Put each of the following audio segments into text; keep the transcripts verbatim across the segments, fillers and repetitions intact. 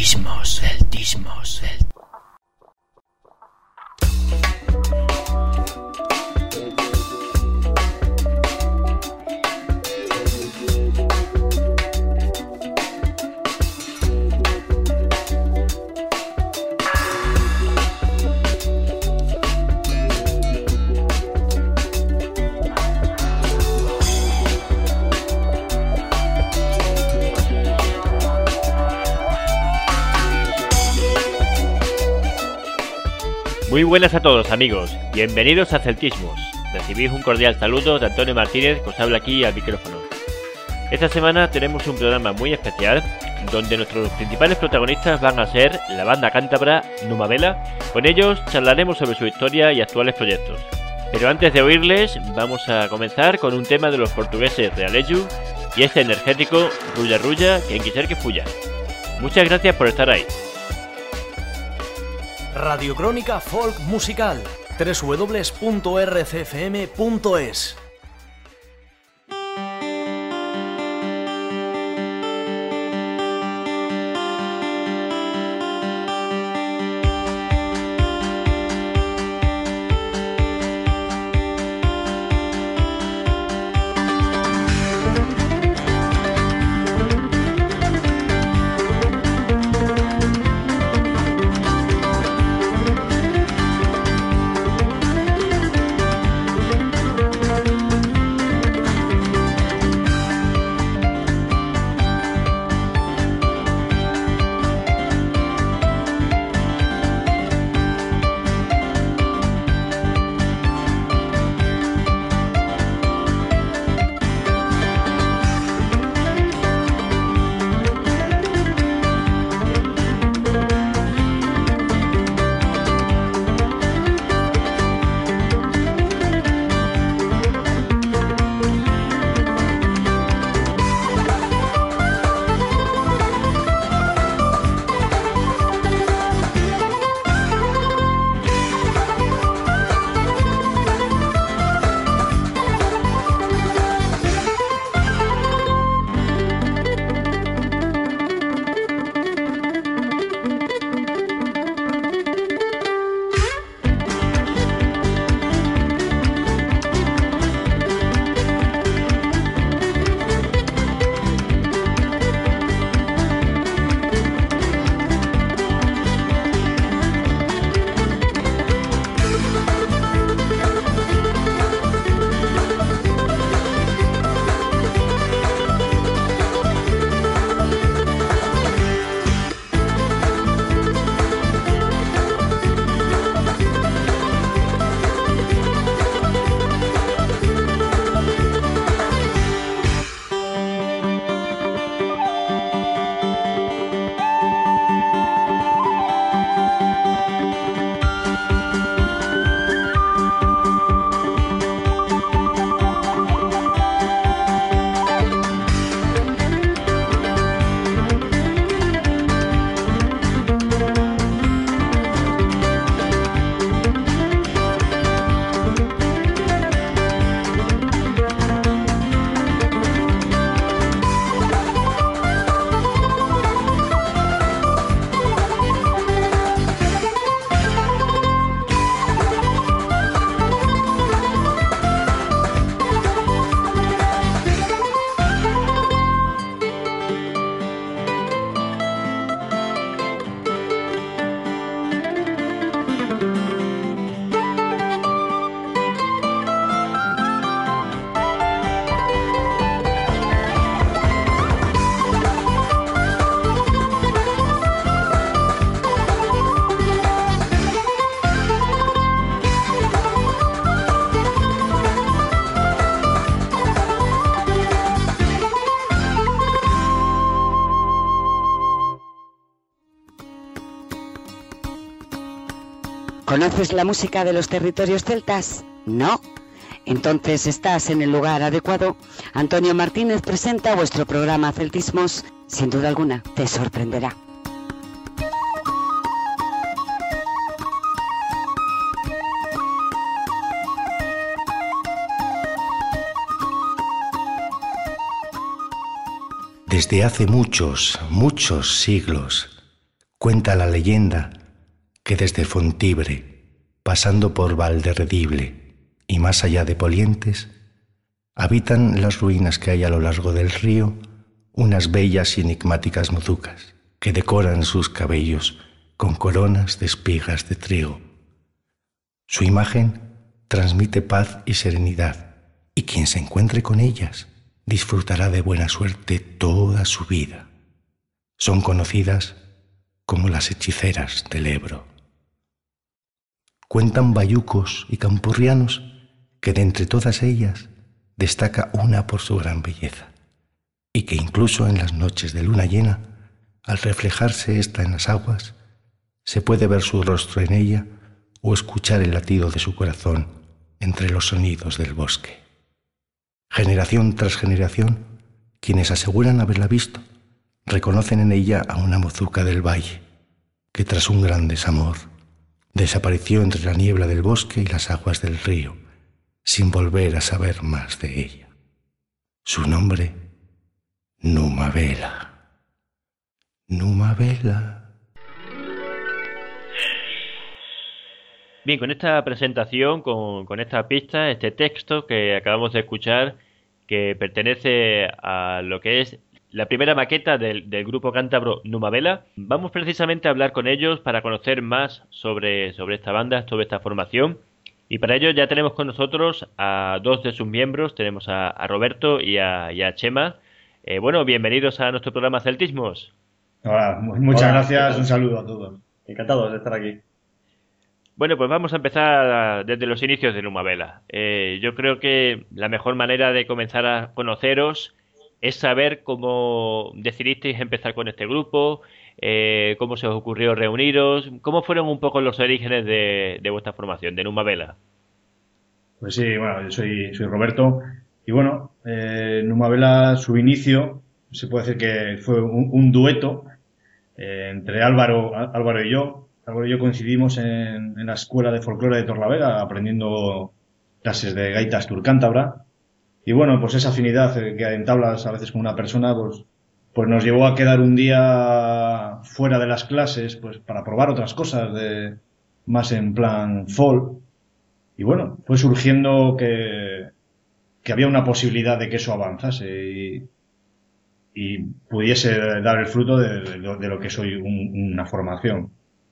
Celtismos, celtismos, celtismos. Muy buenas a todos, amigos, bienvenidos a Celtismos. Recibid un cordial saludo de Antonio Martínez, que os habla aquí al micrófono. Esta semana tenemos un programa muy especial, donde nuestros principales protagonistas van a ser la banda cántabra Numavela. Con ellos charlaremos sobre su historia y actuales proyectos. Pero antes de oírles, vamos a comenzar con un tema de los portugueses Realejo y este energético Rulla Rulla, quien quiser que fuya. Muchas gracias por estar ahí. Radio Crónica Folk Musical, doble u doble u doble u punto r c f m punto es. ¿Conoces la música de los territorios celtas? ¿No? Entonces estás en el lugar adecuado. Antonio Martínez presenta vuestro programa Celtismos. Sin duda alguna, te sorprenderá. Desde hace muchos, muchos siglos, Cuenta la leyenda que desde Fontibre, pasando por Valderredible y más allá de Polientes, habitan las ruinas que hay a lo largo del río unas bellas y enigmáticas mozucas que decoran sus cabellos con coronas de espigas de trigo. Su imagen transmite paz y serenidad, y quien se encuentre con ellas disfrutará de buena suerte toda su vida. Son conocidas como las hechiceras del Ebro. Cuentan bayucos y campurrianos que de entre todas ellas destaca una por su gran belleza, y que incluso en las noches de luna llena, al reflejarse ésta en las aguas, se puede ver su rostro en ella o escuchar el latido de su corazón entre los sonidos del bosque. Generación tras generación, quienes aseguran haberla visto, reconocen en ella a una mozuca del valle, que tras un gran desamor, desapareció entre la niebla del bosque y las aguas del río, sin volver a saber más de ella. Su nombre, Numavela. Numavela. Bien, con esta presentación, con, con esta pista, este texto que acabamos de escuchar, que pertenece a lo que es la primera maqueta del, del grupo cántabro Numavela, vamos precisamente a hablar con ellos para conocer más sobre, sobre esta banda, sobre esta formación. Y para ello ya tenemos con nosotros a dos de sus miembros, tenemos a, a Roberto y a, y a Chema. Eh, bueno, bienvenidos a nuestro programa Celtismos. Hola, muchas Hola, gracias, un saludo a todos. Encantados de estar aquí. Bueno, pues vamos a empezar desde los inicios de Numavela. Eh, yo creo que la mejor manera de comenzar a conoceros es saber cómo decidisteis empezar con este grupo, eh, cómo se os ocurrió reuniros, cómo fueron un poco los orígenes de, de vuestra formación, de Numavela. Pues sí, bueno, yo soy, soy Roberto y bueno, eh, Numavela, su inicio, se puede decir que fue un, un dueto eh, entre Álvaro, Álvaro y yo. Álvaro y yo coincidimos en, en la escuela de folclore de Torlavega aprendiendo clases de gaita asturcántabra. Y bueno, pues esa afinidad que entablas a veces con una persona, pues, pues nos llevó a quedar un día fuera de las clases, pues para probar otras cosas de más en plan folk. Y bueno, fue surgiendo que, que había una posibilidad de que eso avanzase y, y pudiese dar el fruto de, de, de lo que soy un, una formación.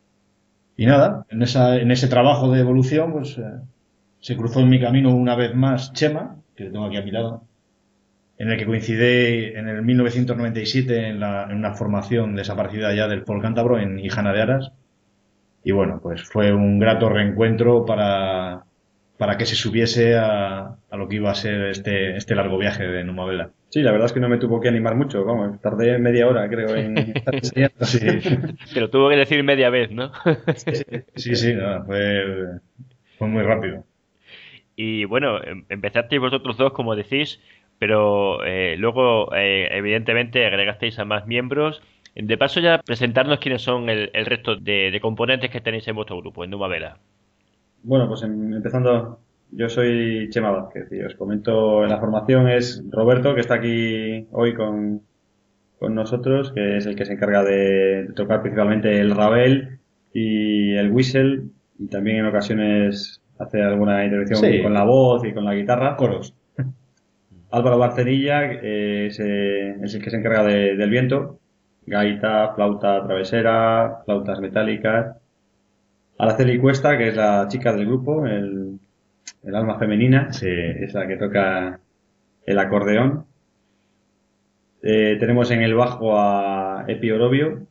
Y nada, en esa, en ese trabajo de evolución, pues eh, se cruzó en mi camino una vez más Chema, que tengo aquí a mi lado, en el que coincidí en el mil novecientos noventa y siete en, la, en una formación desaparecida ya del folk cántabro en Hijana de Aras. Y bueno, pues fue un grato reencuentro para, para que se subiese a, a lo que iba a ser este, este largo viaje de Numavela. Sí, la verdad es que no me tuvo que animar mucho, vamos, tardé media hora creo en estar enseñando. Sí, Te lo tuvo que decir media vez, ¿no? sí, sí, sí, no, fue, fue muy rápido. Y bueno, em- empezasteis vosotros dos, como decís, pero eh, luego, eh, evidentemente, agregasteis a más miembros. De paso, ya presentarnos quiénes son el, el resto de, de componentes que tenéis en vuestro grupo, en Numavela. Bueno, pues em- empezando, yo soy Chema Vázquez y os comento, la formación es Roberto, que está aquí hoy con, con nosotros, que es el que se encarga de, de tocar principalmente el rabel y el whistle, y también en ocasiones hace alguna intervención Sí. con la voz y con la guitarra. Coros. Álvaro Barcerilla eh, es, eh, es el que se encarga de- del viento, gaita, flauta travesera, flautas metálicas. Araceli Cuesta, que es la chica del grupo, el, el alma femenina, Sí. es la que toca el acordeón. Eh, tenemos en el bajo a Epi Orobio.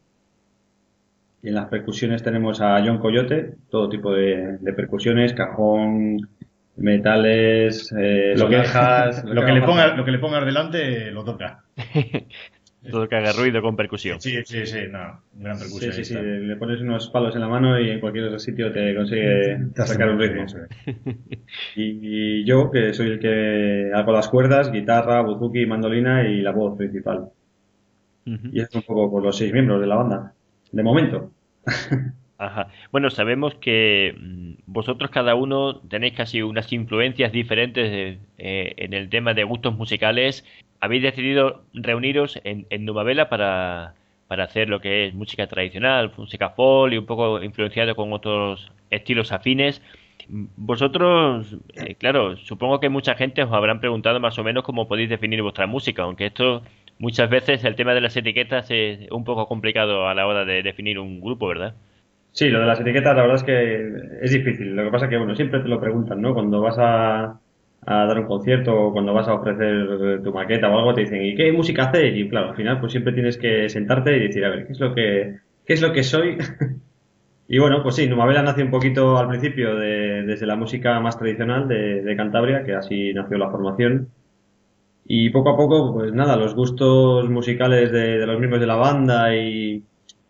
Y en las percusiones tenemos a John Coyote, todo tipo de, de percusiones, cajón, metales, eh, Lo que, sonajas, lo, que haga le falta. ponga, lo que le pongas delante lo toca. Todo que haga ruido con percusión. Sí, sí, sí, no, un gran Sí, percusionista. sí, sí, le pones unos palos en la mano y en cualquier otro sitio te consigue Te hace sacar un muy ritmo. bien, sí. Y, y yo, que soy el que hago las cuerdas, guitarra, buzuki, mandolina y la voz principal. Ujú. Y es un poco por los seis miembros de la banda. De momento. Ajá. Bueno, sabemos que mm, vosotros cada uno tenéis casi unas influencias diferentes de- eh, en el tema de gustos musicales. Habéis decidido reuniros en, en Numavela para, para hacer lo que es música tradicional, música folk y un poco influenciado con otros estilos afines. Vosotros, eh, claro, supongo que mucha gente os habrán preguntado más o menos cómo podéis definir vuestra música, aunque esto muchas veces el tema de las etiquetas es un poco complicado a la hora de definir un grupo, ¿verdad? Sí, lo de las etiquetas la verdad es que es difícil. Lo que pasa es que, bueno, siempre te lo preguntan, ¿no? Cuando vas a, a dar un concierto o cuando vas a ofrecer tu maqueta o algo, te dicen, ¿y qué música haces? Y claro, al final pues siempre tienes que sentarte y decir, a ver, ¿qué es lo que, qué es lo que soy? Y bueno, pues sí, Numavela nació un poquito al principio de, desde la música más tradicional de, de Cantabria, que así nació la formación. Y poco a poco, pues nada, los gustos musicales de, de los miembros de la banda y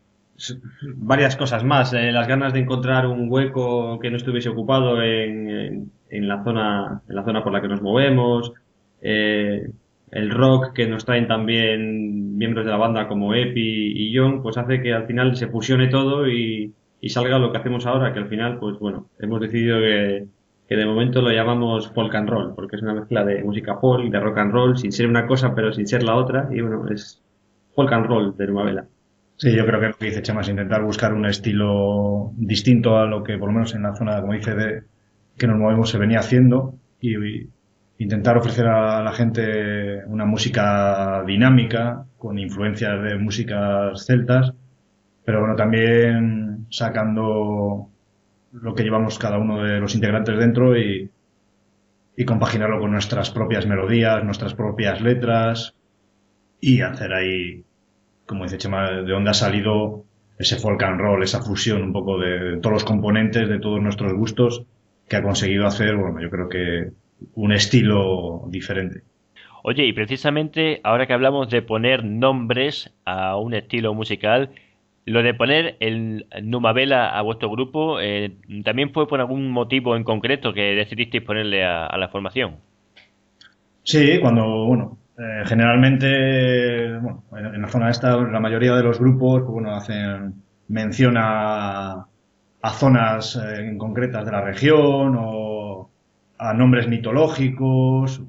varias cosas más, eh, las ganas de encontrar un hueco que no estuviese ocupado en, en, en la zona, en la zona por la que nos movemos, eh, el rock que nos traen también miembros de la banda como Epi y John, pues hace que al final se fusione todo y, y salga lo que hacemos ahora, que al final, pues bueno, hemos decidido que, que de momento lo llamamos folk and roll, porque es una mezcla de música folk, de rock and roll, sin ser una cosa pero sin ser la otra, y bueno, es folk and roll de Numavela. Sí, yo creo que lo que dice Chema es intentar buscar un estilo distinto a lo que por lo menos en la zona, como dice, de que nos movemos se venía haciendo y, y intentar ofrecer a la gente una música dinámica con influencias de músicas celtas, pero bueno, también sacando lo que llevamos cada uno de los integrantes dentro y, y compaginarlo con nuestras propias melodías, nuestras propias letras y hacer ahí, como dice Chema, de dónde ha salido ese folk and roll, esa fusión un poco de todos los componentes, de todos nuestros gustos, que ha conseguido hacer, bueno, yo creo que un estilo diferente. Oye, y precisamente ahora que hablamos de poner nombres a un estilo musical, lo de poner el Numavela a vuestro grupo, eh, ¿también fue por algún motivo en concreto que decidisteis ponerle a, a la formación? Sí, cuando, bueno, Eh, generalmente, bueno, en la zona esta, la mayoría de los grupos, pues bueno, hacen mención a, a zonas eh, en concretas de la región o a nombres mitológicos.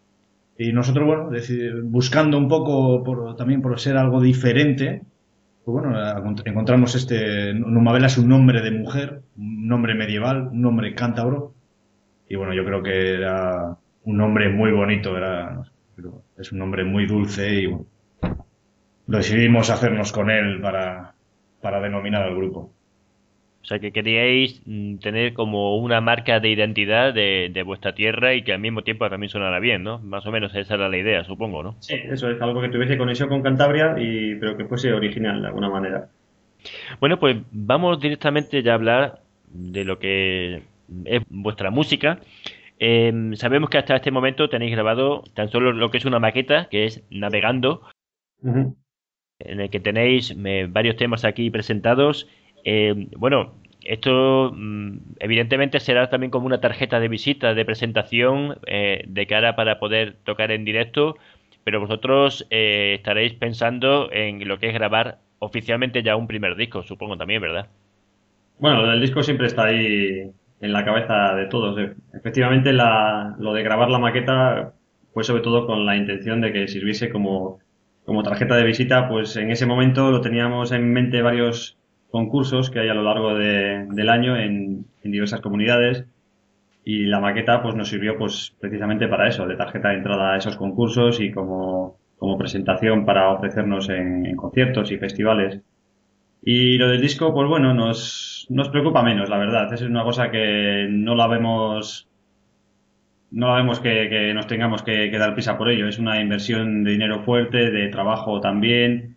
Y nosotros, bueno, decir, buscando un poco por, también por ser algo diferente, pues bueno, encontramos este, Numavela es un nombre de mujer, un nombre medieval, un nombre cántabro. Y bueno, yo creo que era un nombre muy bonito, era, no sé, pero es un nombre muy dulce y bueno, decidimos hacernos con él para, para denominar al grupo. O sea que queríais mm, tener como una marca de identidad de, de vuestra tierra y que al mismo tiempo también sonara bien, ¿no? Más o menos esa era la idea, supongo, ¿no? Sí, eso es algo que tuviese conexión con Cantabria, y pero que fuese original de alguna manera. Bueno, pues vamos directamente ya a hablar de lo que es vuestra música. Eh, sabemos que hasta este momento tenéis grabado tan solo lo que es una maqueta, que es Navegando, Uh-huh. en el que tenéis eh, varios temas aquí presentados. Eh, bueno, esto mm, evidentemente será también como una tarjeta de visita, de presentación eh, de cara para poder tocar en directo, pero vosotros eh, estaréis pensando en lo que es grabar oficialmente ya un primer disco, supongo también, ¿verdad? Bueno, lo del disco siempre está ahí en la cabeza de todos. eh. Efectivamente, la, lo de grabar la maqueta fue sobre todo con la intención de que sirviese como, como tarjeta de visita. Pues en ese momento lo teníamos en mente varios concursos que hay a lo largo de, del año en, en diversas comunidades, y la maqueta pues nos sirvió pues precisamente para eso, de tarjeta de entrada a esos concursos y como, como presentación para ofrecernos en, en conciertos y festivales. Y lo del disco, pues bueno, nos, nos preocupa menos, la verdad. Es una cosa que no la vemos, no la vemos que, que nos tengamos que, que dar prisa por ello. Es una inversión de dinero fuerte, de trabajo también,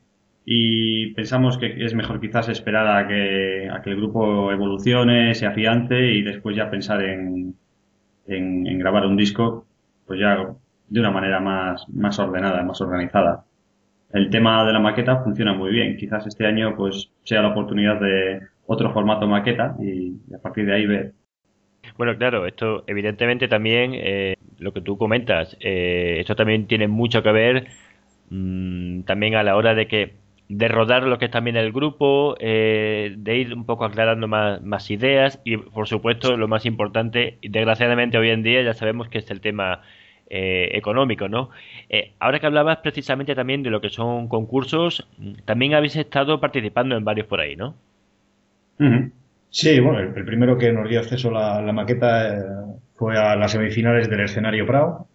y pensamos que es mejor quizás esperar a que, a que el grupo evolucione, se afiance y después ya pensar en, en, en grabar un disco, pues ya de una manera más, más ordenada, más organizada. El tema de la maqueta funciona muy bien. Quizás este año pues sea la oportunidad de otro formato maqueta y a partir de ahí ver. Bueno, claro, esto evidentemente también, eh, lo que tú comentas, eh, esto también tiene mucho que ver mmm, también a la hora de que de rodar lo que es también el grupo, eh, de ir un poco aclarando más, más ideas y por supuesto lo más importante, y desgraciadamente hoy en día ya sabemos que es el tema eh, económico, ¿no? Eh, ahora que hablabas precisamente también de lo que son concursos, también habéis estado participando en varios por ahí, ¿no? Uh-huh. Sí, bueno, el, el primero que nos dio acceso a la, la maqueta eh, fue a las semifinales del escenario Prado.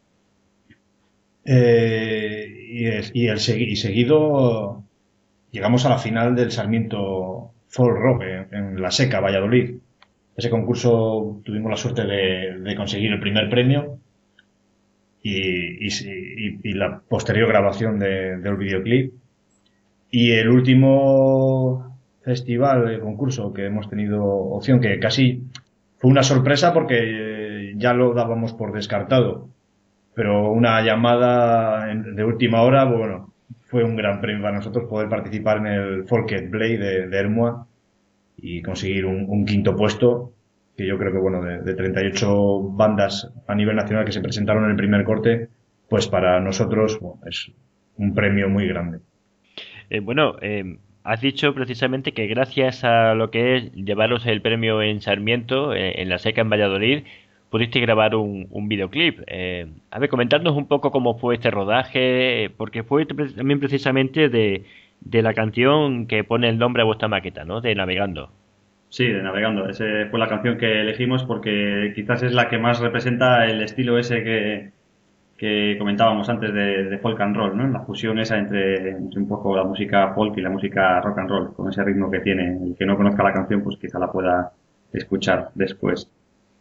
Eh, y, es, y, el, y seguido llegamos a la final del Sarmiento Folk Rock en, en La Seca, Valladolid. Ese concurso tuvimos la suerte de, de conseguir el primer premio y, y, y, y la posterior grabación de, del videoclip. Y el último festival, el concurso que hemos tenido opción, que casi fue una sorpresa porque ya lo dábamos por descartado, pero una llamada de última hora, bueno, fue un gran premio para nosotros poder participar en el Folket Blade de, de Ermua y conseguir un, un quinto puesto, que yo creo que, bueno, de, de treinta y ocho bandas a nivel nacional que se presentaron en el primer corte, pues para nosotros, bueno, es un premio muy grande. Eh, bueno, eh, has dicho precisamente que gracias a lo que es llevaros el premio en Sarmiento, eh, en La Seca, en Valladolid, pudiste grabar un, un videoclip. Eh, a ver, comentadnos un poco cómo fue este rodaje, porque fue también precisamente de, de la canción que pone el nombre a vuestra maqueta, ¿no? De Navegando. Sí, de Navegando. Esa fue la canción que elegimos porque quizás es la que más representa el estilo ese que, que comentábamos antes de, de folk and roll, ¿no? La fusión esa entre, entre un poco la música folk y la música rock and roll, con ese ritmo que tiene. El que no conozca la canción, pues quizá la pueda escuchar después.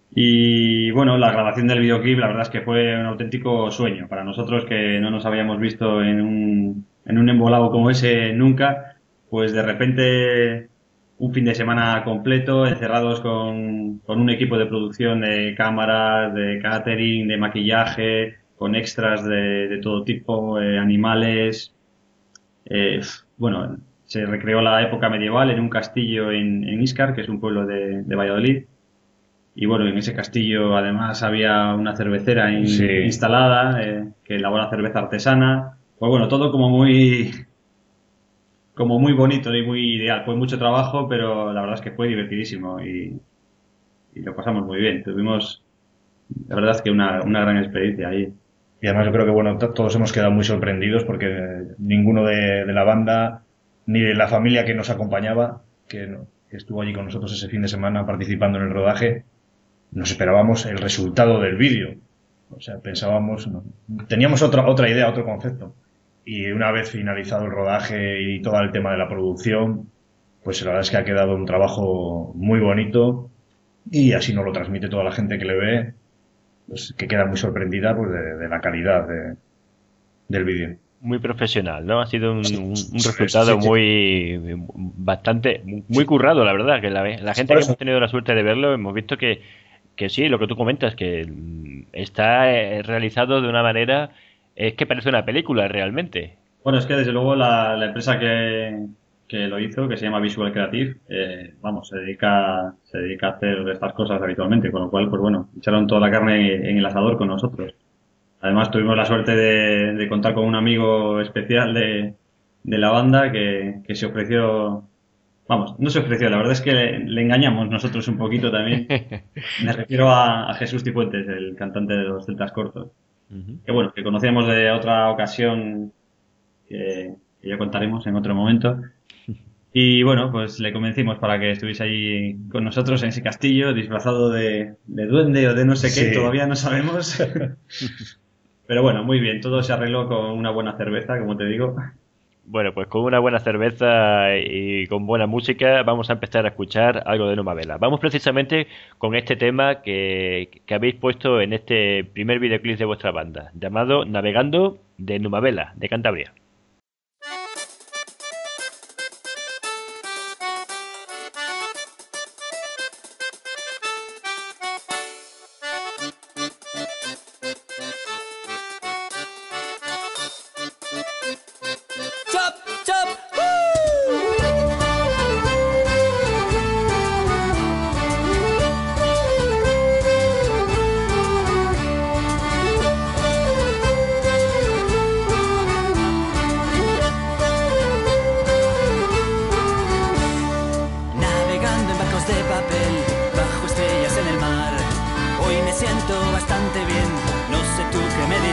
Y bueno, la grabación del videoclip, la verdad es que fue un auténtico sueño para nosotros, que no nos habíamos visto en un, en un embolado como ese nunca. Pues de repente, un fin de semana completo, encerrados con, con un equipo de producción de cámaras, de catering, de maquillaje, con extras de, de todo tipo, eh, animales. Eh, bueno, se recreó la época medieval en un castillo en, en Íscar, que es un pueblo de, de Valladolid. Y bueno, en ese castillo además había una cervecera in, sí. instalada eh, que elabora cerveza artesana. Pues bueno, todo como muy como muy bonito y muy ideal. Fue mucho trabajo, pero la verdad es que fue divertidísimo y, y lo pasamos muy bien. Tuvimos, la verdad es que una, una gran experiencia ahí. Y además yo creo que bueno, todos hemos quedado muy sorprendidos porque ninguno de, de la banda ni de la familia que nos acompañaba, que, no, que estuvo allí con nosotros ese fin de semana participando en el rodaje, nos esperábamos el resultado del vídeo. O sea, pensábamos, no, teníamos otra otra idea, otro concepto. Y una vez finalizado el rodaje y todo el tema de la producción, pues la verdad es que ha quedado un trabajo muy bonito y así nos lo transmite toda la gente que le ve, pues que queda muy sorprendida pues de, de la calidad de, del vídeo. Muy profesional, ¿no? Ha sido un, un, un resultado sí, sí, sí. muy bastante muy currado, la verdad, que la, la gente que hemos tenido la suerte de verlo hemos visto que que sí, lo que tú comentas, que está realizado de una manera, es que parece una película realmente. Bueno, es que desde luego la, la empresa que, que lo hizo, que se llama Visual Creative, eh, vamos, se dedica, se dedica a hacer estas cosas habitualmente, con lo cual, pues bueno, echaron toda la carne en el asador con nosotros. Además tuvimos la suerte de, de contar con un amigo especial de, de la banda que, que se ofreció. Vamos, no se ofreció, la verdad es que le, le engañamos nosotros un poquito también. Me refiero a, a Jesús Cifuentes, el cantante de los Celtas Cortos. Uh-huh. Que bueno, que conocíamos de otra ocasión que, que ya contaremos en otro momento. Y bueno, pues le convencimos para que estuviese allí con nosotros en ese castillo, disfrazado de, de duende o de no sé qué, sí. Todavía no sabemos. Pero bueno, muy bien, todo se arregló con una buena cerveza, como te digo. Bueno, pues con una buena cerveza y con buena música vamos a empezar a escuchar algo de Numavela. Vamos precisamente con este tema que, que habéis puesto en este primer videoclip de vuestra banda, llamado Navegando, de Numavela, de Cantabria. Siento bastante bien, no sé tú qué me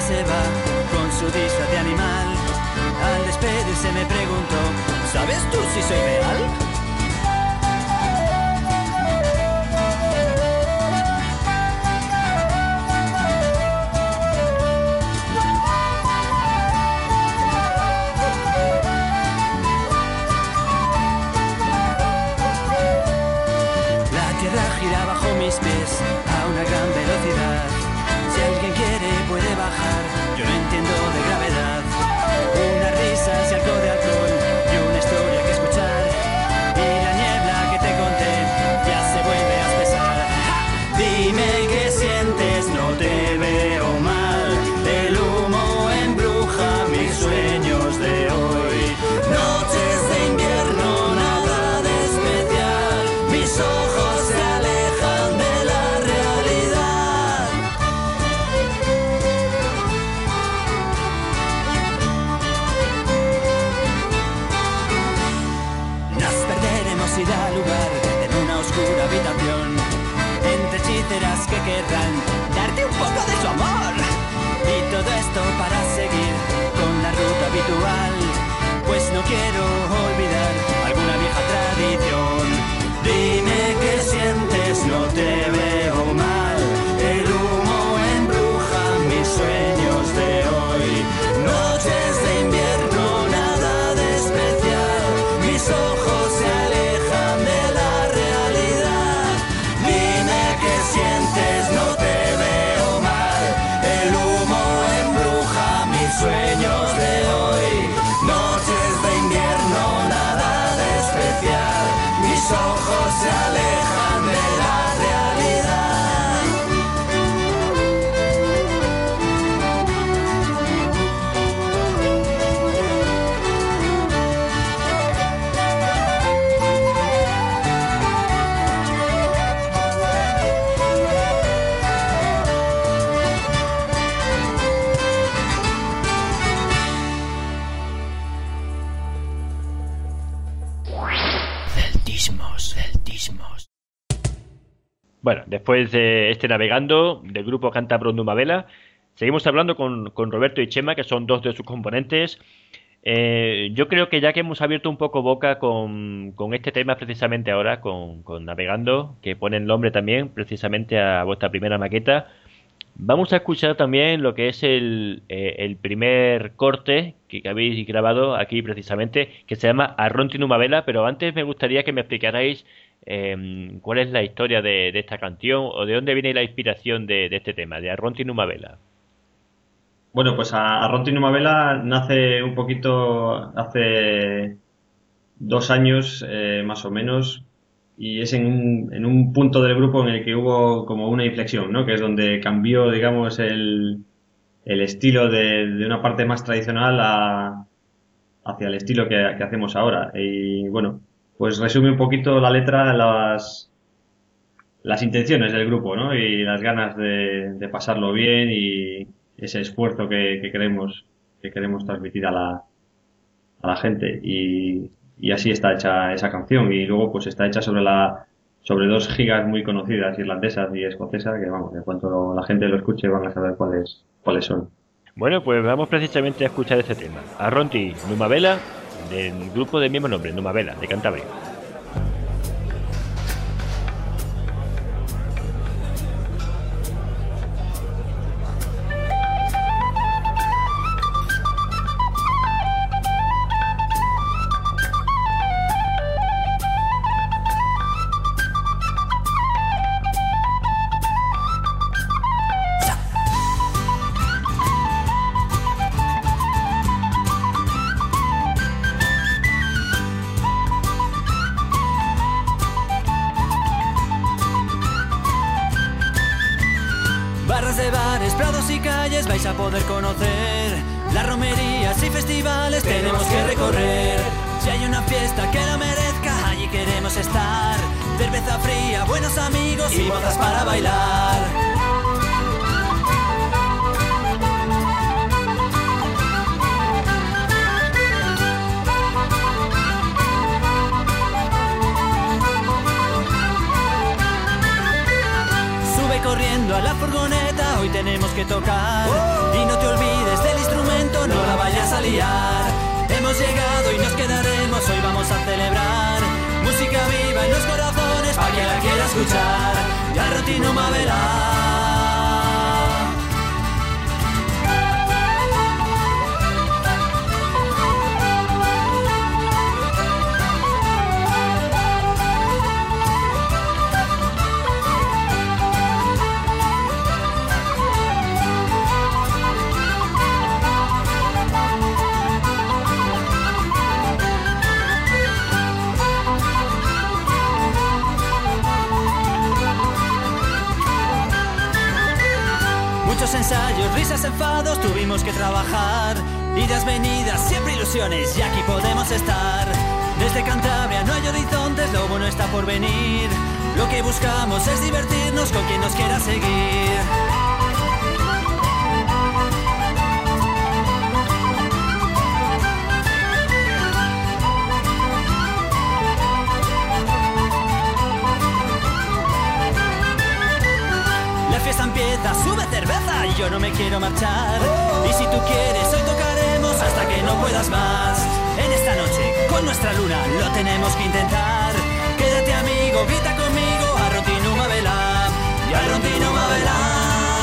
se va con su disfraz de animal. Al despedirse me preguntó, ¿sabes tú si soy real? La tierra gira bajo mis pies a una gran velocidad. Si alguien quiere puede bajar, yo no entiendo de gravedad. Unas risas y algo de alcohol y una historia que escuchar. Y la niebla que te conté ya se vuelve a espesar. ¡Ja! Dime qué sientes, no te veo mal. El humo embruja mis sueños de hoy. Noches de invierno, nada de especial. Mis ojos se alejan de la realidad. Nos perderemos y da lugar en una oscura habitación entre hechiceras que querrán darte un poco de su amor. Y todo esto para seguir con la ruta habitual, pues no quiero olvidar alguna vieja tradición. Dime qué sientes, no te veo mal. El humo embruja mis sueños de hoy. Noches de invierno, nada de especial. Mis ojos se alejan de la realidad. Dime qué sientes, no te veo mal. El humo embruja mis sueños de hoy. Noches de invierno, nada de especial. Mis ojos se alejan de la realidad. Celtismos, celtismos. Bueno, después de este navegando del grupo cántabro Numavela, seguimos hablando con, con Roberto y Chema, que son dos de sus componentes. Eh, yo creo que ya que hemos abierto un poco boca con, con este tema precisamente ahora, con, con Navegando, que pone el nombre también precisamente a vuestra primera maqueta, vamos a escuchar también lo que es el, eh, el primer corte que, que habéis grabado aquí precisamente, que se llama Arronti Numavela, pero antes me gustaría que me explicarais eh, cuál es la historia de, de esta canción o de dónde viene la inspiración de, de este tema, de Arronti Numavela. Bueno, pues a Arronti Numavela nace un poquito hace dos años eh, más o menos, y es en un, en un punto del grupo en el que hubo como una inflexión, ¿no? Que es donde cambió, digamos, el, el estilo de, de una parte más tradicional a, hacia el estilo que, que hacemos ahora. Y bueno, pues resume un poquito la letra, las, las intenciones del grupo, ¿no? Y las ganas de, de pasarlo bien y ese esfuerzo que, que queremos, que queremos transmitir a la, a la gente. Y, y así está hecha esa canción. Y luego pues está hecha sobre la, sobre dos gigas muy conocidas, irlandesas y escocesas, que vamos, en cuanto la gente lo escuche van a saber cuáles, cuáles son. Bueno, pues vamos precisamente a escuchar este tema. Arronti Numavela, del grupo del mismo nombre, Numavela, de Cantabria. De bares, prados y calles vais a poder conocer. Las romerías y festivales tenemos que recorrer. Si hay una fiesta que lo merezca, allí queremos estar. Cerveza fría, buenos amigos y bodas para bailar. Sube corriendo subiendo a la furgoneta, hoy tenemos que tocar. Y no te olvides del instrumento, no la vayas a liar. Hemos llegado y nos quedaremos, hoy vamos a celebrar. Música viva en los corazones, pa' quien la quiera escuchar. Y al Rotino Mabela. Ensayos, risas, enfados, tuvimos que trabajar. Idas, venidas, siempre ilusiones, y aquí podemos estar. Desde Cantabria no hay horizontes, lo bueno está por venir. Lo que buscamos es divertirnos con quien nos quiera seguir. La fiesta empieza, sube cerveza y yo no me quiero marchar. Y si tú quieres, hoy tocaremos hasta que no puedas más. En esta noche, con nuestra luna, lo tenemos que intentar. Quédate amigo, grita conmigo, a Rotino Mabela. Y a Rotino Mabela.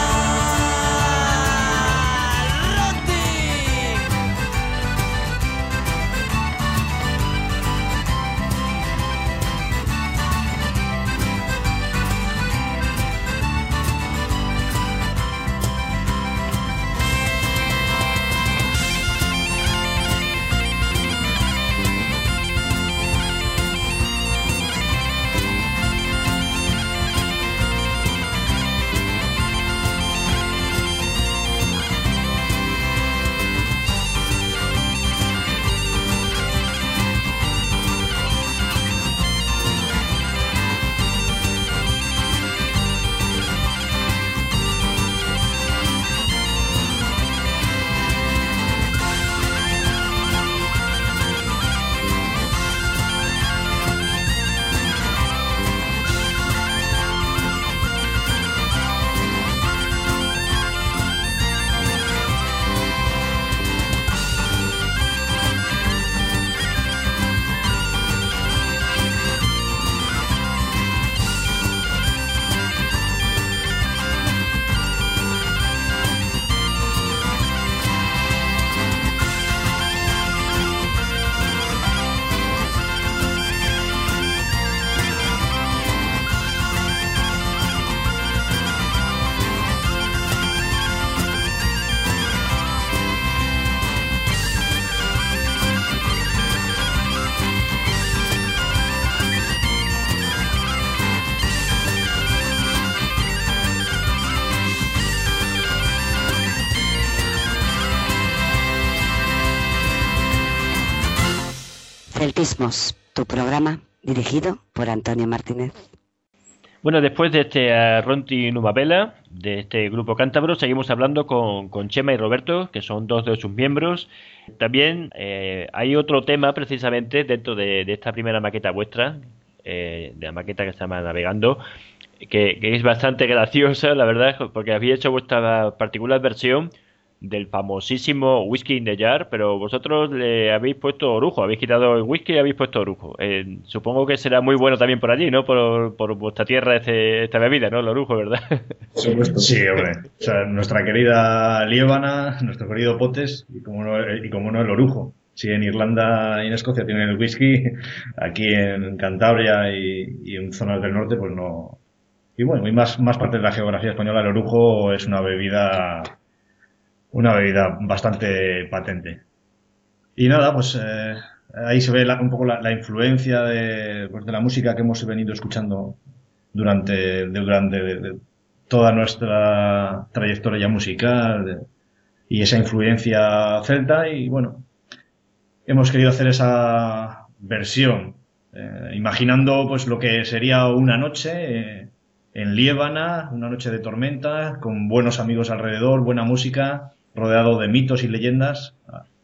Celtismos, tu programa dirigido por Antonio Martínez. Bueno, después de este uh, Rotino Mabela, de este grupo cántabro, seguimos hablando con, con Chema y Roberto, que son dos de sus miembros. También eh, hay otro tema precisamente dentro de, de esta primera maqueta vuestra, eh, de la maqueta que se llama Navegando, que, que es bastante graciosa, la verdad, porque habéis hecho vuestra particular versión del famosísimo Whisky in the Jar, pero vosotros le habéis puesto orujo, habéis quitado el whisky y habéis puesto orujo. Eh, supongo que será muy bueno también por allí, ¿no? Por, por vuestra tierra este, esta bebida, ¿no? El orujo, ¿verdad? Por supuesto. Sí, hombre. O sea, nuestra querida Liébana, nuestro querido Potes, y como no, y como no el orujo. Si en Irlanda y en Escocia tienen el whisky, aquí en Cantabria y, y en zonas del norte, pues no. Y bueno, y más, más parte de la geografía española, el orujo es una bebida... Una bebida bastante patente. Y nada, pues eh, ahí se ve la, un poco la, la influencia de, pues, de la música que hemos venido escuchando durante, de, durante de, de toda nuestra trayectoria musical de, y esa influencia celta. Y bueno, hemos querido hacer esa versión, eh, imaginando pues lo que sería una noche eh, en Liébana, una noche de tormenta, con buenos amigos alrededor, buena música, rodeado de mitos y leyendas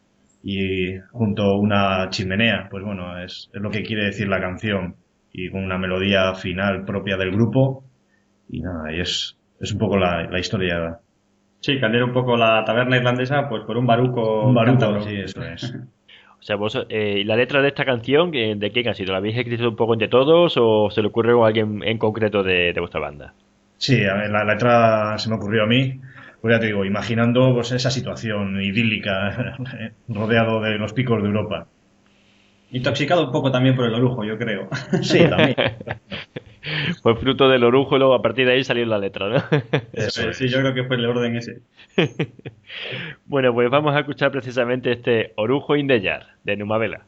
y junto a una chimenea. Pues bueno, es, es lo que quiere decir la canción, y con una melodía final propia del grupo. Y nada, y es, es un poco la, la historia. Sí, cambiar un poco la taberna irlandesa pues por un baruco. Un baruco, cántabro. sí, eso es. O sea, vos, eh, la letra de esta canción, eh, ¿de quién ha sido? ¿La habéis escrito un poco entre todos o se le ocurrió a alguien en concreto de, de vuestra banda? Sí, a ver, la, la letra se me ocurrió a mí, pues ya te digo, imaginando pues esa situación idílica rodeado de los picos de Europa. Intoxicado un poco también por el orujo, yo creo. Sí, también. Fue fruto del orujo y luego a partir de ahí salió la letra, ¿no? Eso es, sí, yo creo que fue el orden ese. Bueno, pues vamos a escuchar precisamente este Orujo in the Jar, de Numavela.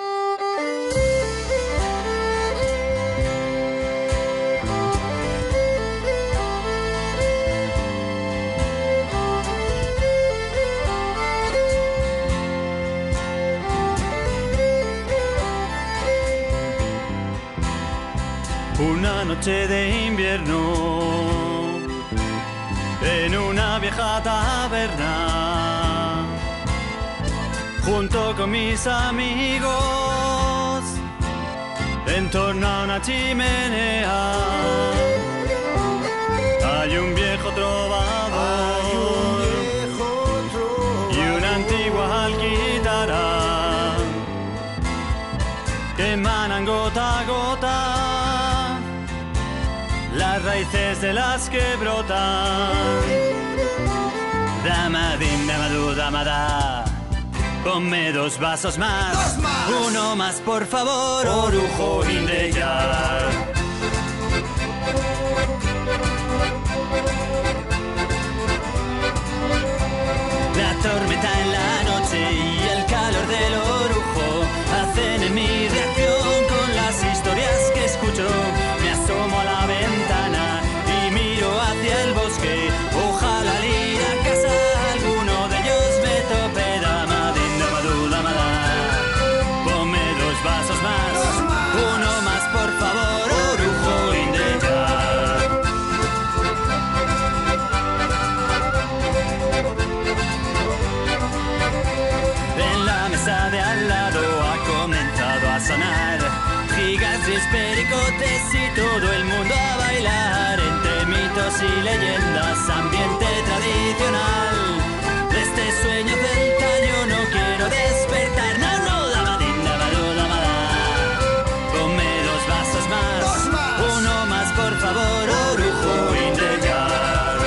Una noche de invierno en una vieja taberna, junto con mis amigos, en torno a una chimenea. Hay un viejo trovador y una antigua alquitara que emanan gota a gota las raíces de las que brotan. Damadín, damadú, damada, ponme dos vasos más. Dos más. Uno más, por favor, orujo in the jar. La tormenta en la noche y el calor del orujo hacen en mi reacción con las historias que escucho. Me asomo a la ventana y miro hacia el bosque. Ojalá al ir a casa alguno de ellos me tope. Damadín, damadú, damada, ponme dos vasos más. Dos más. Uno más, por favor, orujo in the jar. En la mesa de al lado ha comenzado a sonar gigantes, pericotes y todo el mundo a bailar. Entre mitos y leyendas, ambiente tradicional. De este sueño celta yo no quiero despertar. No, no, damadín, damadú, damada, ponme dos vasos más. Dos más. Uno más, por favor, orujo in the jar.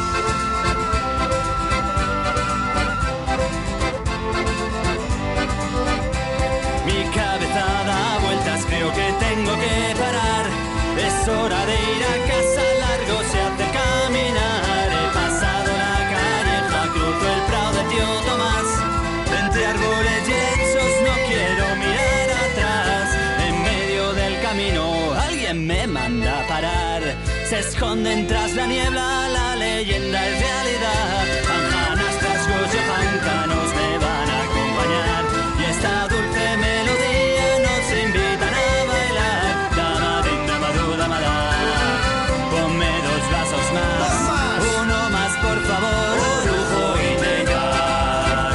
Mi cabeza da vueltas, creo que tengo que parar. Es hora de ir a casa, largo se hace caminar. He pasado la calleja, cruzo el prado de tío Tomás. Entre árboles y helechos no quiero mirar atrás. En medio del camino alguien me manda a parar. Se esconden tras la niebla, la leyenda es realidad. Anjanas, trasgos y ojancanos me van a acompañar. Y esta dulce melodía nos invitan a bailar. Damadín, damadú, damada, ponme dos vasos más. Dos más. Uno más, por favor, orujo in the jar.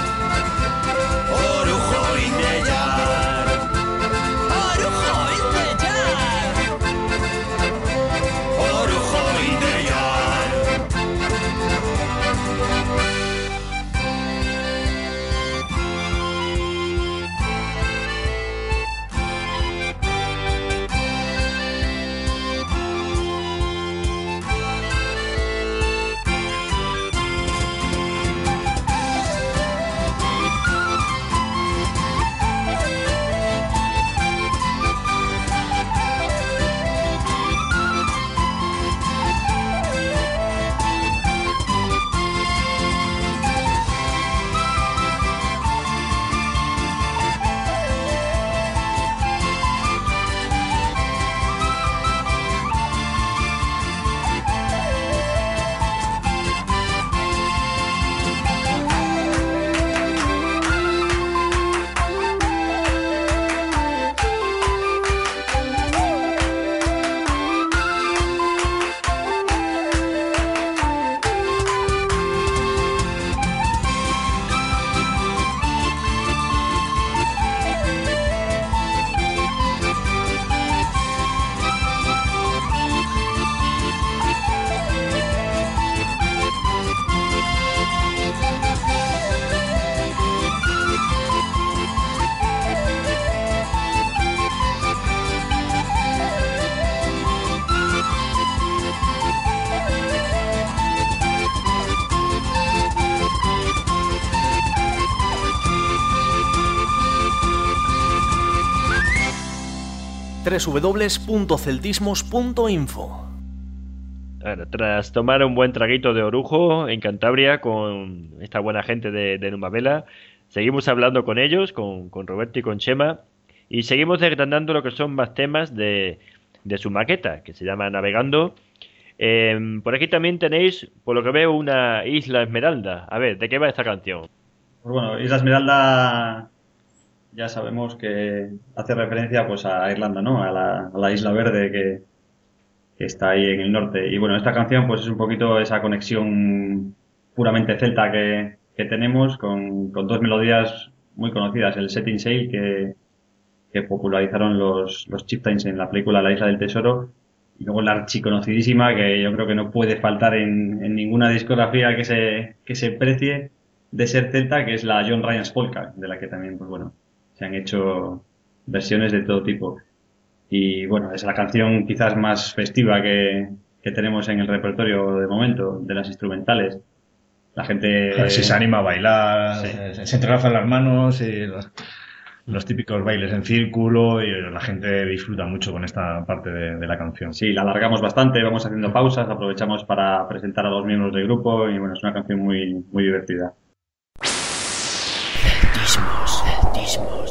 Orujo in the jar. Orujo in the jar. Orujo in the jar. doble u doble u doble u punto celtismos punto info. Tras tomar un buen traguito de orujo en Cantabria con esta buena gente de, de Numavela, seguimos hablando con ellos, con, con Roberto y con Chema, y seguimos desgranando lo que son más temas de, de su maqueta, que se llama Navegando. Eh, por aquí también tenéis, por lo que veo, una Isla Esmeralda. A ver, ¿de qué va esta canción? Pues bueno, Isla Esmeralda ya sabemos que hace referencia pues a Irlanda, ¿no? A la, a la Isla Verde que, que está ahí en el norte. Y bueno, esta canción pues es un poquito esa conexión puramente celta que, que tenemos con, con dos melodías muy conocidas, el Setting Sail que, que popularizaron los, los Chieftains en la película La Isla del Tesoro, y luego la archiconocidísima que yo creo que no puede faltar en, en ninguna discografía que se, que se precie de ser celta, que es la John Ryan's Polka, de la que también, pues bueno, se han hecho versiones de todo tipo. Y bueno, es la canción quizás más festiva que, que tenemos en el repertorio de momento, de las instrumentales. La gente... Si se anima a bailar, Sí. se entrelazan las manos y los, los típicos bailes en círculo, y la gente disfruta mucho con esta parte de, de la canción. Sí, la alargamos bastante, vamos haciendo pausas, aprovechamos para presentar a los miembros del grupo y bueno, es una canción muy, muy divertida. Celtismos, celtismos.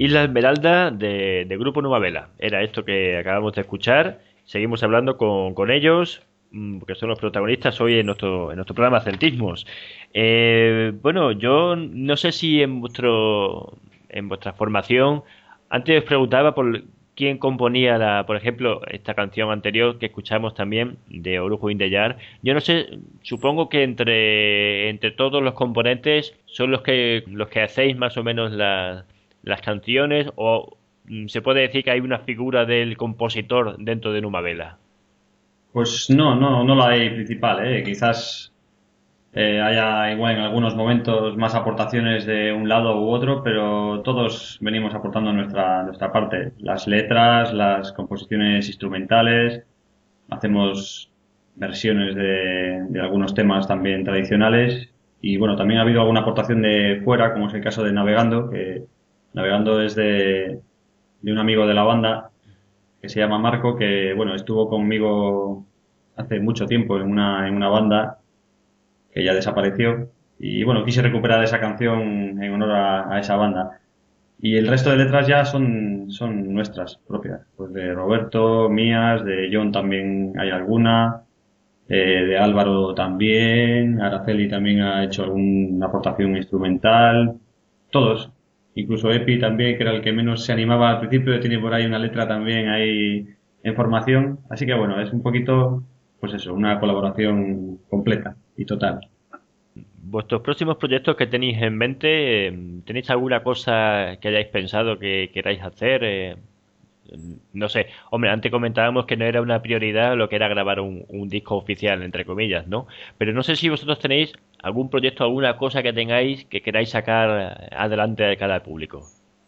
Isla Esmeralda de, de Grupo Numavela. Era esto que acabamos de escuchar. Seguimos hablando con, con ellos, que son los protagonistas hoy en nuestro, en nuestro programa Celtismos. Eh, bueno, yo no sé si en vuestro en vuestra formación, antes os preguntaba por quién componía, la, por ejemplo, esta canción anterior que escuchamos también de Orujo Indeyar. Yo no sé, supongo que entre entre todos los componentes son los que los que hacéis más o menos la, las canciones, o se puede decir que hay una figura del compositor dentro de Numavela. Pues no, no, no la hay principal, ¿eh? Quizás eh, haya igual en algunos momentos más aportaciones de un lado u otro, pero todos venimos aportando nuestra, nuestra parte. Las letras, las composiciones instrumentales, hacemos versiones de, de algunos temas también tradicionales y bueno, también ha habido alguna aportación de fuera, como es el caso de Navegando, que Navegando es de, de un amigo de la banda que se llama Marco, que bueno, estuvo conmigo hace mucho tiempo en una, en una banda que ya desapareció y bueno, quise recuperar esa canción en honor a, a esa banda. Y el resto de letras ya son, son nuestras propias, pues de Roberto, mías, de John también hay alguna, eh, de Álvaro también, Araceli también ha hecho alguna aportación instrumental, todos. Incluso Epi también, que era el que menos se animaba al principio, tiene por ahí una letra también ahí en formación. Así que bueno, es un poquito, pues eso, una colaboración completa y total. ¿Vuestros próximos proyectos que tenéis en mente, tenéis alguna cosa que hayáis pensado que queráis hacer? Eh, no sé, hombre, antes comentábamos que no era una prioridad lo que era grabar un, un disco oficial, entre comillas, ¿no? Pero no sé si vosotros tenéis algún proyecto, alguna cosa que tengáis que queráis sacar adelante de cara al público.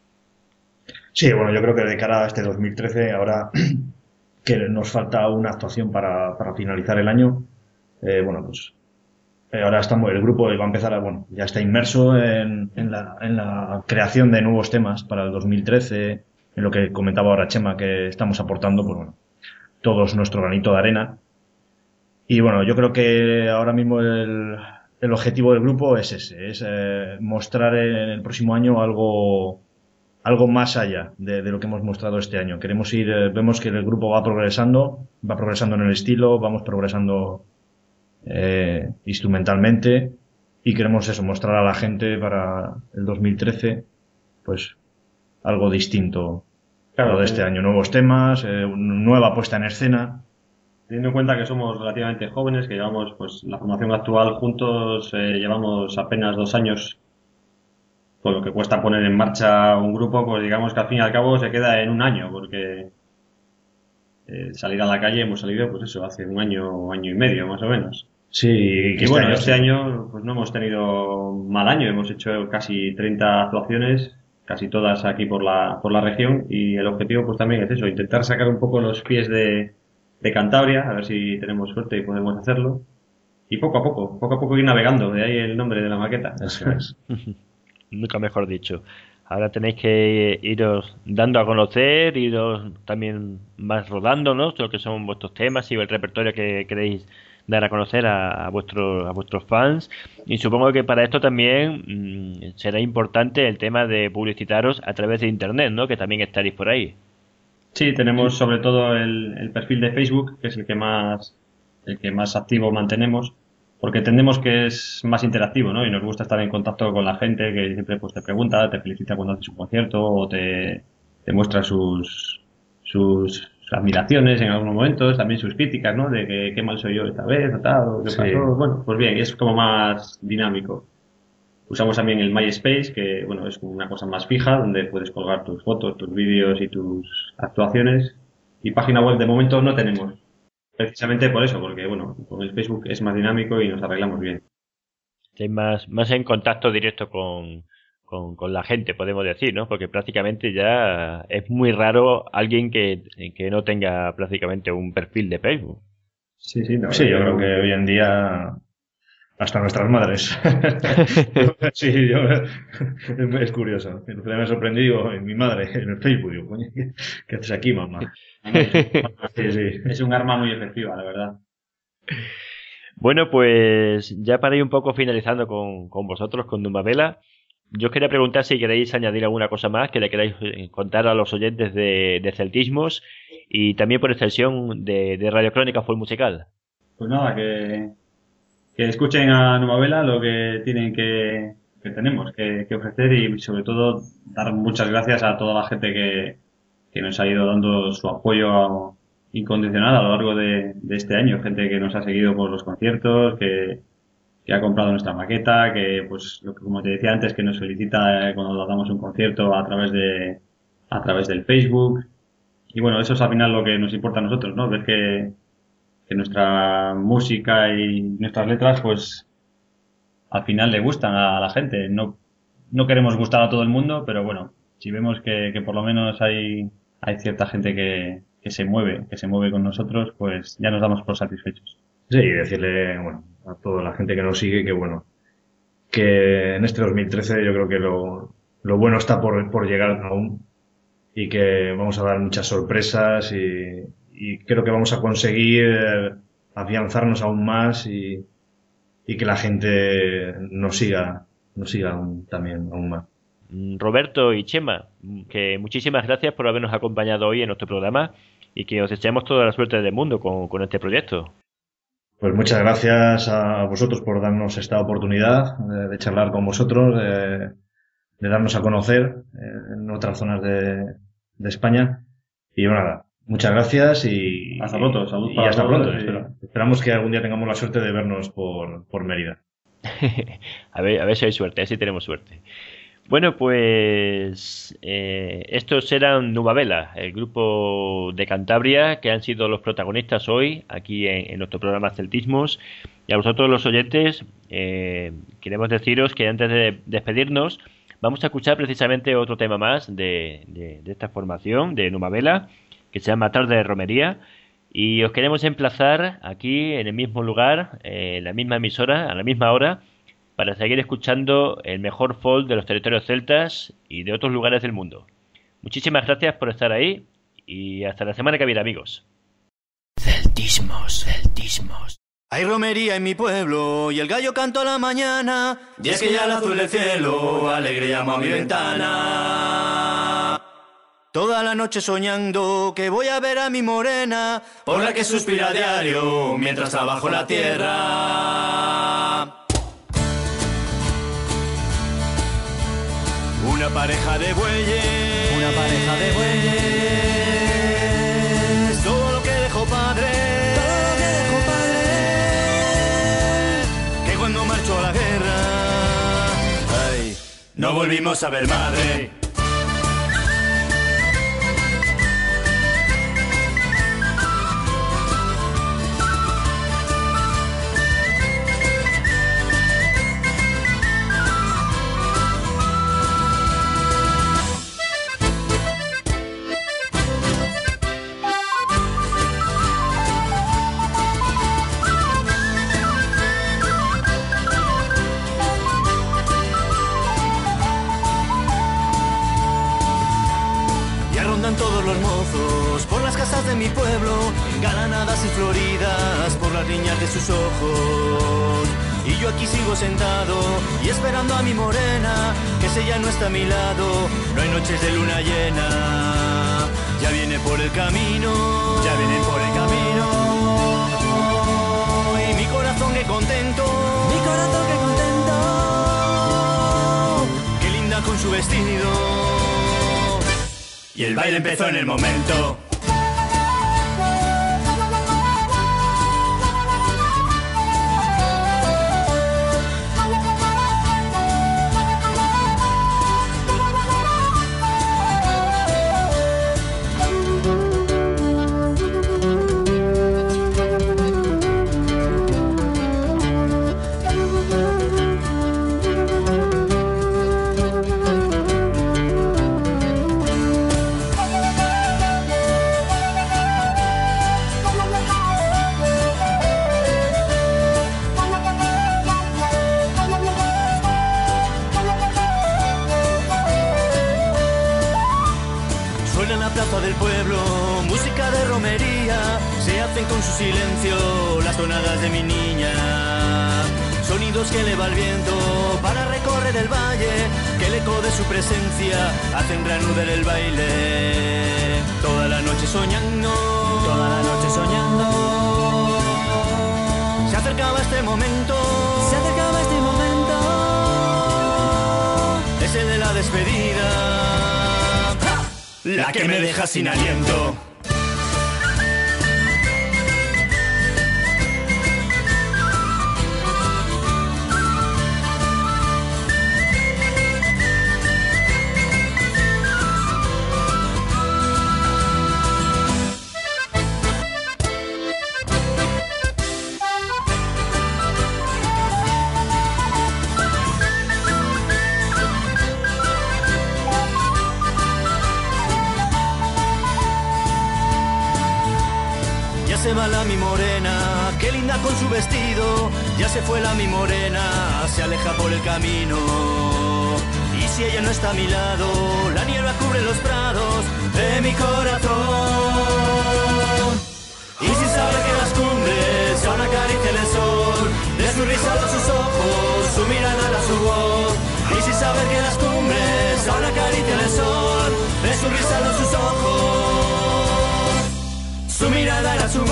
Sí, bueno, yo creo que de cara a este dos mil trece, ahora que nos falta una actuación para, para finalizar el año, eh, bueno, pues eh, ahora estamos, el grupo va a empezar a, bueno, ya está inmerso en, en, la, en la creación de nuevos temas para el dos mil trece, en lo que comentaba ahora Chema, que estamos aportando, pues bueno, todos nuestro granito de arena. Y bueno, yo creo que ahora mismo el, el objetivo del grupo es ese, es eh, mostrar en el próximo año algo, algo más allá de, de lo que hemos mostrado este año. Queremos ir, eh, vemos que el grupo va progresando, va progresando en el estilo, vamos progresando eh, instrumentalmente y queremos eso, mostrar a la gente para el dos mil trece, pues algo distinto. Claro, de este año, nuevos temas, eh, nueva puesta en escena. Teniendo en cuenta que somos relativamente jóvenes, que llevamos pues la formación actual juntos, eh, llevamos apenas dos años, con lo que cuesta poner en marcha un grupo, pues digamos que al fin y al cabo se queda en un año, porque eh, salir a la calle hemos salido, pues eso, hace un año, año y medio más o menos. Sí, y este bueno, año, este sí. año pues no hemos tenido mal año, hemos hecho casi treinta actuaciones, casi todas aquí por la por la región, y el objetivo pues también es eso, intentar sacar un poco los pies de, de Cantabria, a ver si tenemos suerte y podemos hacerlo, y poco a poco, poco a poco ir navegando, de ahí el nombre de la maqueta. Eso es. Nunca mejor dicho. Ahora tenéis que iros dando a conocer, iros también más rodando, ¿no? Lo que son vuestros temas y el repertorio que queréis dar a conocer a, a vuestros a vuestros fans, y supongo que para esto también mmm, será importante el tema de publicitaros a través de internet, ¿no? Que también estaréis por ahí. Sí, tenemos sobre todo el, el perfil de Facebook, que es el que más el que más activo mantenemos, porque entendemos que es más interactivo, ¿no? Y nos gusta estar en contacto con la gente que siempre pues te pregunta, te felicita cuando haces un concierto o te, te muestra sus sus admiraciones en algunos momentos, también sus críticas, ¿no? De que qué mal soy yo esta vez, o tal, o qué Sí. pasó. Bueno, pues bien, es como más dinámico. Usamos también el MySpace, que bueno, es una cosa más fija, donde puedes colgar tus fotos, tus vídeos y tus actuaciones. Y página web de momento no tenemos. Precisamente por eso, porque bueno, con el Facebook es más dinámico y nos arreglamos bien. Estáis más, más en contacto directo con, con, con la gente, podemos decir, ¿no? Porque prácticamente ya es muy raro alguien que, que no tenga prácticamente un perfil de Facebook. Sí, sí, no, Sí, yo creo que hoy en día hasta nuestras madres. Sí, yo, es curioso. Me ha sorprendido mi madre en el Facebook. Digo, coño, ¿qué, qué haces aquí, mamá? Sí, sí. Es un arma muy efectiva, la verdad. Bueno, pues ya para ir un poco finalizando con, con vosotros, con Numavela, yo os quería preguntar si queréis añadir alguna cosa más que le queráis contar a los oyentes de, de Celtismos y también por extensión de, de Radio Crónica Folk Musical. Pues nada, que, que escuchen a Numavela lo que tienen que, que tenemos que, que ofrecer y sobre todo dar muchas gracias a toda la gente que, que nos ha ido dando su apoyo incondicional a lo largo de, de este año. Gente que nos ha seguido por los conciertos, que, que ha comprado nuestra maqueta, que pues lo que, como te decía antes, que nos felicita cuando damos un concierto a través de a través del Facebook. Y bueno, eso es al final lo que nos importa a nosotros, ¿no? Ver que, que nuestra música y nuestras letras pues al final le gustan a la gente. No no queremos gustar a todo el mundo, pero bueno, si vemos que, que por lo menos hay hay cierta gente que que se mueve, que se mueve con nosotros, pues ya nos damos por satisfechos. Sí, y decirle, bueno, a toda la gente que nos sigue que bueno, que en este dos mil trece yo creo que lo, lo bueno está por, por llegar aún y que vamos a dar muchas sorpresas y, y creo que vamos a conseguir afianzarnos aún más y, y que la gente nos siga, nos siga aún, también aún más. Roberto y Chema, que muchísimas gracias por habernos acompañado hoy en nuestro programa y que os deseamos toda la suerte del mundo con, con este proyecto. Pues muchas gracias a vosotros por darnos esta oportunidad de, de charlar con vosotros, de, de darnos a conocer en otras zonas de, de España. Y bueno, nada, muchas gracias y hasta pronto. Salud y para hasta todos, pronto. y... Espero. Esperamos que algún día tengamos la suerte de vernos por, por Mérida. a ver, a ver si hay suerte, a ver si tenemos suerte. Bueno, pues eh, estos eran Numavela, el grupo de Cantabria que han sido los protagonistas hoy aquí en, en nuestro programa Celtismos. Y a vosotros los oyentes eh, queremos deciros que antes de despedirnos vamos a escuchar precisamente otro tema más de, de, de esta formación de Numavela que se llama Tarde de Romería. Y os queremos emplazar aquí en el mismo lugar, en la misma emisora, a la misma hora, para seguir escuchando el mejor folk de los territorios celtas y de otros lugares del mundo. Muchísimas gracias por estar ahí y hasta la semana que viene, amigos. Celtismos, celtismos. Hay romería en mi pueblo y el gallo canta a la mañana, y es que ya el azul del cielo alegre llama a mi ventana. Toda la noche soñando que voy a ver a mi morena, por la que suspira a diario mientras trabajo la tierra. Una pareja de bueyes, una pareja de bueyes, todo lo que dejó padre, todo lo que dejó padre, que cuando marchó a la guerra, ay, no volvimos a ver madre. Todos los mozos por las casas de mi pueblo, galanadas y floridas por las niñas de sus ojos. Y yo aquí sigo sentado y esperando a mi morena, que si ella no está a mi lado, no hay noches de luna llena. Ya viene por el camino, ya viene por el camino. Y mi corazón que contento, mi corazón que contento. Qué linda con su vestido. Y el baile empezó en el momento. Del pueblo, música de romería, se hacen con su silencio las tonadas de mi niña. sonidos que eleva el viento para recorrer el valle, que el eco de su presencia hacen reanudar el baile. Toda la noche soñando, toda la noche soñando, se acercaba este momento, se acercaba este momento, es el de la despedida, la que me deja sin aliento. Se va la mi morena, qué linda con su vestido. Ya se fue la mi morena, se aleja por el camino. Y si ella no está a mi lado, la niebla cubre los prados de mi corazón. Y si sabe que las cumbres son acaricia el sol, de su risa a sus ojos, su mirada a su voz. Y si sabe que las cumbres son acaricia el sol, de su risa a sus ojos, su mirada era su voz.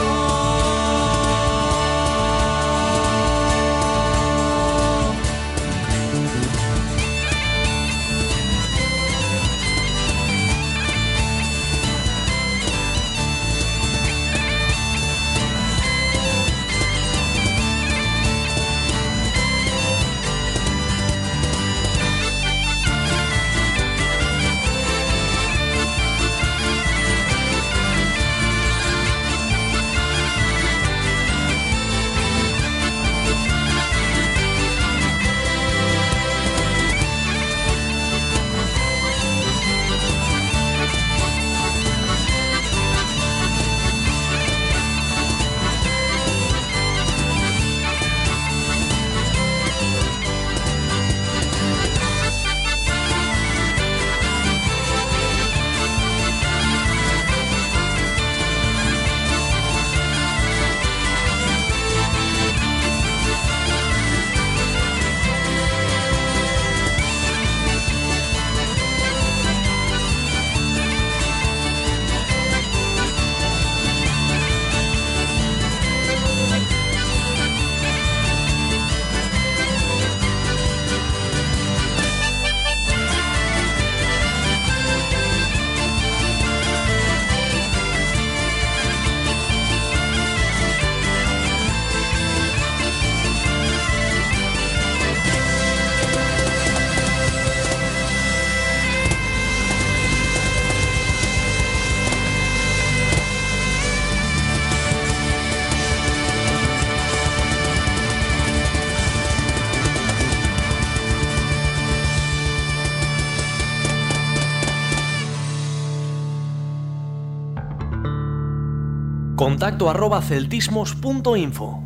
Contacto arroba celtismos punto info.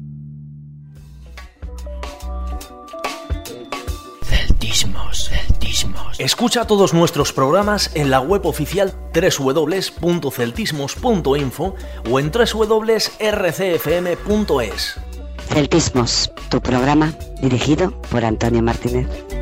Celtismos, celtismos. Escucha todos nuestros programas en la web oficial doble u doble u doble u punto celtismos punto info o en doble u doble u doble u punto r c f m punto es. Celtismos, tu programa dirigido por Antonio Martínez.